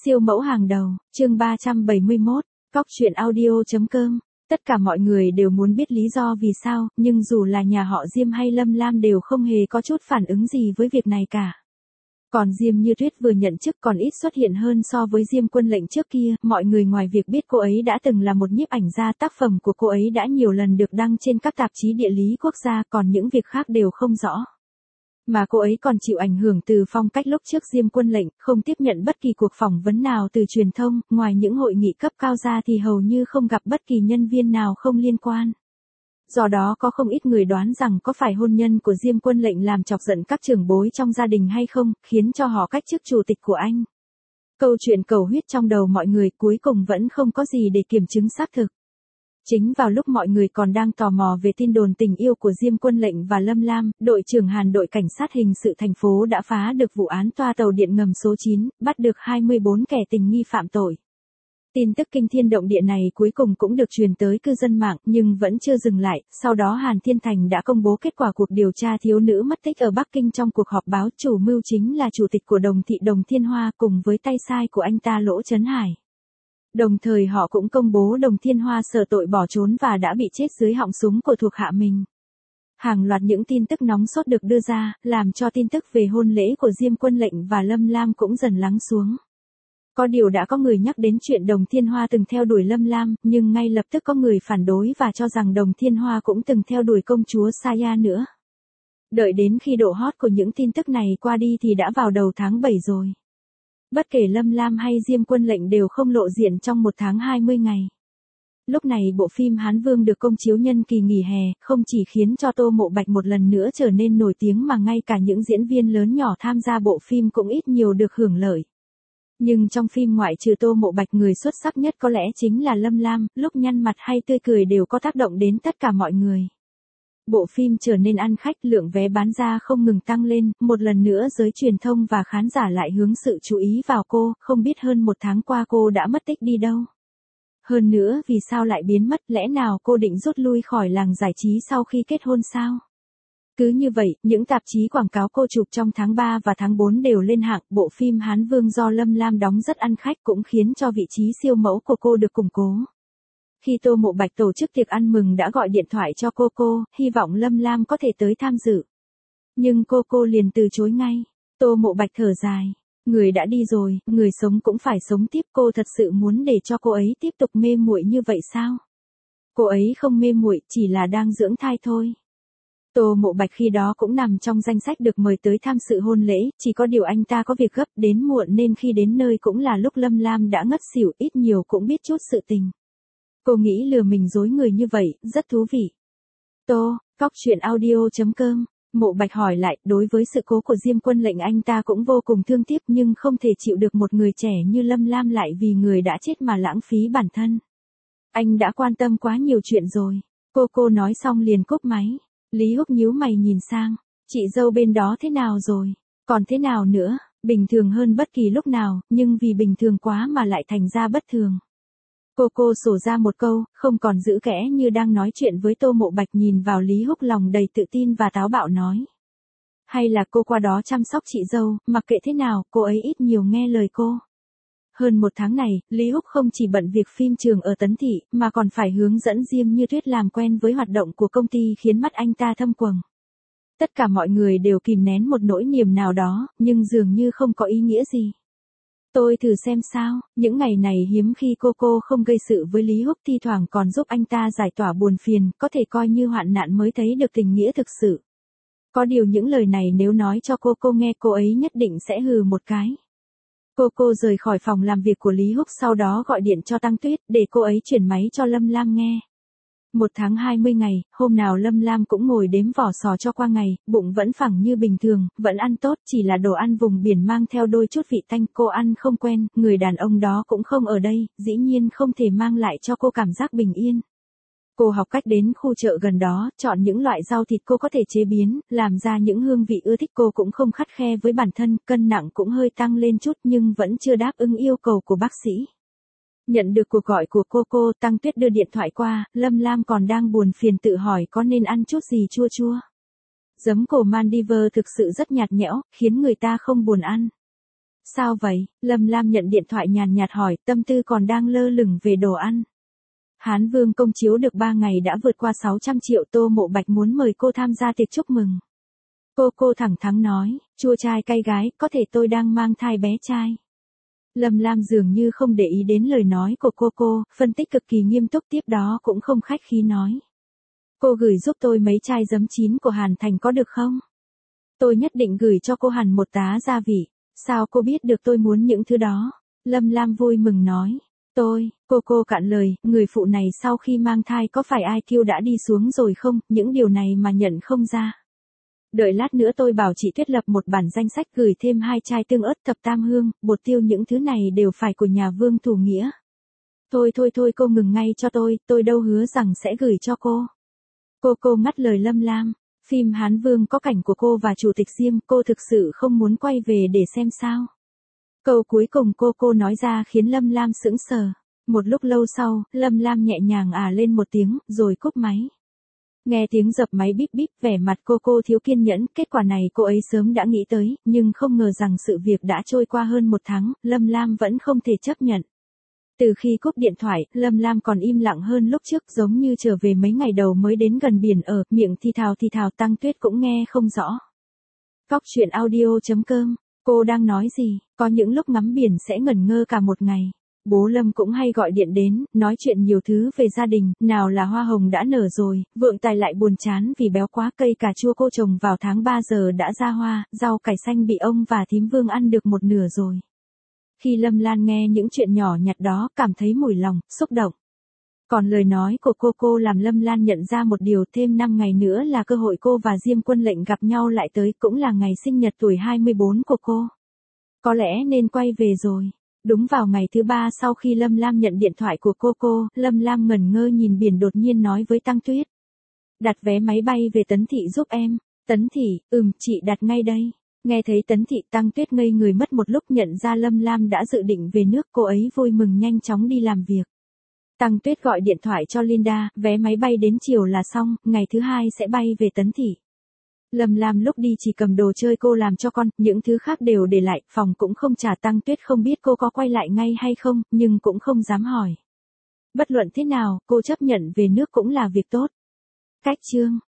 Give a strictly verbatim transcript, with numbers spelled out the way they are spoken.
Siêu mẫu hàng đầu, chương ba trăm bảy mươi mốt, cóc truyện audio.com. Tất cả mọi người đều muốn biết lý do vì sao, nhưng dù là nhà họ Diêm hay Lâm Lam đều không hề có chút phản ứng gì với việc này cả. Còn Diêm Như Tuyết vừa nhận chức còn ít xuất hiện hơn so với Diêm Quân Lệnh trước kia, mọi người ngoài việc biết cô ấy đã từng là một nhiếp ảnh gia, tác phẩm của cô ấy đã nhiều lần được đăng trên các tạp chí địa lý quốc gia, còn những việc khác đều không rõ. Mà cô ấy còn chịu ảnh hưởng từ phong cách lúc trước Diêm Quân Lệnh, không tiếp nhận bất kỳ cuộc phỏng vấn nào từ truyền thông, ngoài những hội nghị cấp cao ra thì hầu như không gặp bất kỳ nhân viên nào không liên quan. Do đó có không ít người đoán rằng có phải hôn nhân của Diêm Quân Lệnh làm chọc giận các trưởng bối trong gia đình hay không, khiến cho họ cách chức chủ tịch của anh. Câu chuyện cầu huyết trong đầu mọi người cuối cùng vẫn không có gì để kiểm chứng xác thực. Chính vào lúc mọi người còn đang tò mò về tin đồn tình yêu của Diêm Quân Lệnh và Lâm Lam, đội trưởng Hàn đội cảnh sát hình sự thành phố đã phá được vụ án toa tàu điện ngầm số chín, bắt được hai mươi bốn kẻ tình nghi phạm tội. Tin tức kinh thiên động địa này cuối cùng cũng được truyền tới cư dân mạng, nhưng vẫn chưa dừng lại, sau đó Hàn Thiên Thành đã công bố kết quả cuộc điều tra thiếu nữ mất tích ở Bắc Kinh trong cuộc họp báo, chủ mưu chính là chủ tịch của Đồng thị Đồng Thiên Hoa cùng với tay sai của anh ta Lỗ Chấn Hải. Đồng thời họ cũng công bố Đồng Thiên Hoa sợ tội bỏ trốn và đã bị chết dưới họng súng của thuộc hạ mình. Hàng loạt những tin tức nóng sốt được đưa ra, làm cho tin tức về hôn lễ của Diêm Quân Lệnh và Lâm Lam cũng dần lắng xuống. Có điều đã có người nhắc đến chuyện Đồng Thiên Hoa từng theo đuổi Lâm Lam, nhưng ngay lập tức có người phản đối và cho rằng Đồng Thiên Hoa cũng từng theo đuổi công chúa Saya nữa. Đợi đến khi độ hot của những tin tức này qua đi thì đã vào đầu tháng bảy rồi. Bất kể Lâm Lam hay Diêm Quân Lệnh đều không lộ diện trong một tháng hai mươi ngày. Lúc này bộ phim Hán Vương được công chiếu nhân kỳ nghỉ hè, không chỉ khiến cho Tô Mộ Bạch một lần nữa trở nên nổi tiếng mà ngay cả những diễn viên lớn nhỏ tham gia bộ phim cũng ít nhiều được hưởng lợi. Nhưng trong phim ngoại trừ Tô Mộ Bạch, người xuất sắc nhất có lẽ chính là Lâm Lam, lúc nhăn mặt hay tươi cười đều có tác động đến tất cả mọi người. Bộ phim trở nên ăn khách, lượng vé bán ra không ngừng tăng lên, một lần nữa giới truyền thông và khán giả lại hướng sự chú ý vào cô, không biết hơn một tháng qua cô đã mất tích đi đâu. Hơn nữa vì sao lại biến mất, lẽ nào cô định rút lui khỏi làng giải trí sau khi kết hôn sao? Cứ như vậy, những tạp chí quảng cáo cô chụp trong tháng ba và tháng bốn đều lên hạng, bộ phim Hán Vương do Lâm Lam đóng rất ăn khách cũng khiến cho vị trí siêu mẫu của cô được củng cố. Khi Tô Mộ Bạch tổ chức tiệc ăn mừng đã gọi điện thoại cho cô cô, hy vọng Lâm Lam có thể tới tham dự. Nhưng cô cô liền từ chối ngay. Tô Mộ Bạch thở dài. Người đã đi rồi, người sống cũng phải sống tiếp, cô thật sự muốn để cho cô ấy tiếp tục mê muội như vậy sao? Cô ấy không mê muội, chỉ là đang dưỡng thai thôi. Tô Mộ Bạch khi đó cũng nằm trong danh sách được mời tới tham sự hôn lễ, chỉ có điều anh ta có việc gấp đến muộn nên khi đến nơi cũng là lúc Lâm Lam đã ngất xỉu, ít nhiều cũng biết chút sự tình. Cô nghĩ lừa mình dối người như vậy, rất thú vị. Tô, cóc truyện audio.com. Mộ Bạch hỏi lại, đối với sự cố của Diêm Quân Lệnh anh ta cũng vô cùng thương tiếc nhưng không thể chịu được một người trẻ như Lâm Lam lại vì người đã chết mà lãng phí bản thân. Anh đã quan tâm quá nhiều chuyện rồi. Cô cô nói xong liền cúp máy. Lý Húc nhíu mày nhìn sang. Chị dâu bên đó thế nào rồi? Còn thế nào nữa? Bình thường hơn bất kỳ lúc nào, nhưng vì bình thường quá mà lại thành ra bất thường. Cô cô sổ ra một câu, không còn giữ kẽ như đang nói chuyện với Tô Mộ Bạch, nhìn vào Lý Húc lòng đầy tự tin và táo bạo nói. Hay là cô qua đó chăm sóc chị dâu, mặc kệ thế nào, cô ấy ít nhiều nghe lời cô. Hơn một tháng này, Lý Húc không chỉ bận việc phim trường ở Tấn Thị, mà còn phải hướng dẫn Diêm Như Tuyết làm quen với hoạt động của công ty khiến mắt anh ta thâm quầng. Tất cả mọi người đều kìm nén một nỗi niềm nào đó, nhưng dường như không có ý nghĩa gì. Tôi thử xem sao, những ngày này hiếm khi cô cô không gây sự với Lý Húc, thi thoảng còn giúp anh ta giải tỏa buồn phiền, có thể coi như hoạn nạn mới thấy được tình nghĩa thực sự. Có điều những lời này nếu nói cho cô cô nghe cô ấy nhất định sẽ hừ một cái. Cô cô rời khỏi phòng làm việc của Lý Húc sau đó gọi điện cho Tăng Tuyết để cô ấy chuyển máy cho Lâm Lam nghe. Một tháng hai mươi ngày, hôm nào Lâm Lam cũng ngồi đếm vỏ sò cho qua ngày, bụng vẫn phẳng như bình thường, vẫn ăn tốt, chỉ là đồ ăn vùng biển mang theo đôi chút vị tanh, cô ăn không quen, người đàn ông đó cũng không ở đây, dĩ nhiên không thể mang lại cho cô cảm giác bình yên. Cô học cách đến khu chợ gần đó, chọn những loại rau thịt cô có thể chế biến, làm ra những hương vị ưa thích. Cô cũng không khắt khe với bản thân, cân nặng cũng hơi tăng lên chút nhưng vẫn chưa đáp ứng yêu cầu của bác sĩ. Nhận được cuộc gọi của cô cô, Tăng Tuyết đưa điện thoại qua, Lâm Lam còn đang buồn phiền tự hỏi có nên ăn chút gì chua chua. Giấm cổ Maldives thực sự rất nhạt nhẽo, khiến người ta không buồn ăn. Sao vậy? Lâm Lam nhận điện thoại nhàn nhạt hỏi, tâm tư còn đang lơ lửng về đồ ăn. Hán Vương công chiếu được ba ngày đã vượt qua sáu trăm triệu, Tô Mộ Bạch muốn mời cô tham gia tiệc chúc mừng. Cô cô thẳng thắn nói, chua trai cay gái, có thể tôi đang mang thai bé trai. Lâm Lam dường như không để ý đến lời nói của cô cô, phân tích cực kỳ nghiêm túc, tiếp đó cũng không khách khí nói. Cô gửi giúp tôi mấy chai giấm chín của Hàn Thành có được không? Tôi nhất định gửi cho cô hẳn một tá gia vị. Sao cô biết được tôi muốn những thứ đó? Lâm Lam vui mừng nói. Tôi, cô cô cạn lời, người phụ này sau khi mang thai có phải i kiu đã đi xuống rồi không, những điều này mà nhận không ra. Đợi lát nữa tôi bảo chị Tuyết lập một bản danh sách gửi thêm hai chai tương ớt thập tam hương, bột tiêu, những thứ này đều phải của nhà Vương Thủ Nghĩa. Thôi thôi thôi cô ngừng ngay cho tôi, tôi đâu hứa rằng sẽ gửi cho cô. Cô cô ngắt lời Lâm Lam, phim Hán Vương có cảnh của cô và Chủ tịch Diêm, cô thực sự không muốn quay về để xem sao? Câu cuối cùng cô cô nói ra khiến Lâm Lam sững sờ. Một lúc lâu sau, Lâm Lam nhẹ nhàng à lên một tiếng, rồi cúp máy. Nghe tiếng dập máy bíp bíp, vẻ mặt cô cô thiếu kiên nhẫn, kết quả này cô ấy sớm đã nghĩ tới, nhưng không ngờ rằng sự việc đã trôi qua hơn một tháng, Lâm Lam vẫn không thể chấp nhận. Từ khi cúp điện thoại, Lâm Lam còn im lặng hơn lúc trước, giống như trở về mấy ngày đầu mới đến gần biển ở, miệng thì thào thì thào, Tăng Tuyết cũng nghe không rõ. Cóc truyện audio chấm com, cô đang nói gì, có những lúc ngắm biển sẽ ngẩn ngơ cả một ngày. Bố Lâm cũng hay gọi điện đến, nói chuyện nhiều thứ về gia đình, nào là hoa hồng đã nở rồi, vượng tài lại buồn chán vì béo quá, cây cà chua cô trồng vào tháng ba giờ đã ra hoa, rau cải xanh bị ông và thím Vương ăn được một nửa rồi. Khi Lâm Lan nghe những chuyện nhỏ nhặt đó, cảm thấy mủi lòng, xúc động. Còn lời nói của cô cô làm Lâm Lan nhận ra một điều, thêm năm ngày nữa là cơ hội cô và Diêm Quân Lệnh gặp nhau lại tới, cũng là ngày sinh nhật tuổi hai mươi bốn của cô. Có lẽ nên quay về rồi. Đúng vào ngày thứ ba sau khi Lâm Lam nhận điện thoại của cô cô, Lâm Lam ngẩn ngơ nhìn biển, đột nhiên nói với Tăng Tuyết. Đặt vé máy bay về Tấn Thị giúp em. Tấn Thị, ừm, chị đặt ngay đây. Nghe thấy Tấn Thị, Tăng Tuyết ngây người mất một lúc, nhận ra Lâm Lam đã dự định về nước, cô ấy vui mừng nhanh chóng đi làm việc. Tăng Tuyết gọi điện thoại cho Linda, vé máy bay đến chiều là xong, ngày thứ hai sẽ bay về Tấn Thị. Lâm Lam lúc đi chỉ cầm đồ chơi cô làm cho con, những thứ khác đều để lại, phòng cũng không trả. Tăng Tuyết không biết cô có quay lại ngay hay không, nhưng cũng không dám hỏi. Bất luận thế nào, cô chấp nhận về nước cũng là việc tốt. Cách chương